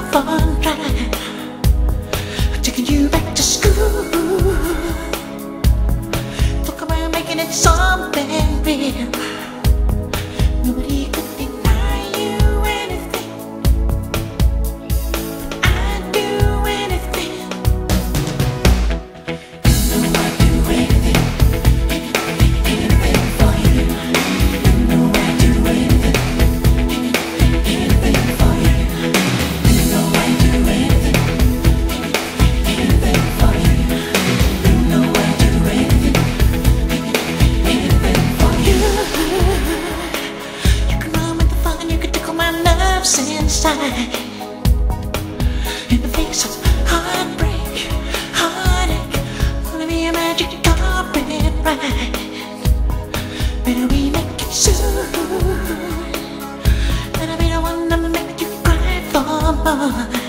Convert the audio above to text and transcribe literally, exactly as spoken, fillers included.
fun drive, taking you back to school. Talk about making it something real. Nobody could deny you anything. I'd do anything. You know I'd do anything, anything, anything for you. You know I'd do anything, anything, anything for you. You know I'd do anything, anything, anything for you. You know I'd do anything, anything, anything for you. You can run with the fun, you can tickle my nerves inside. In the face of heartbreak, heartache, wanna be a magic carpet ride. Better we make it soon. Better be the one to make you cry for more.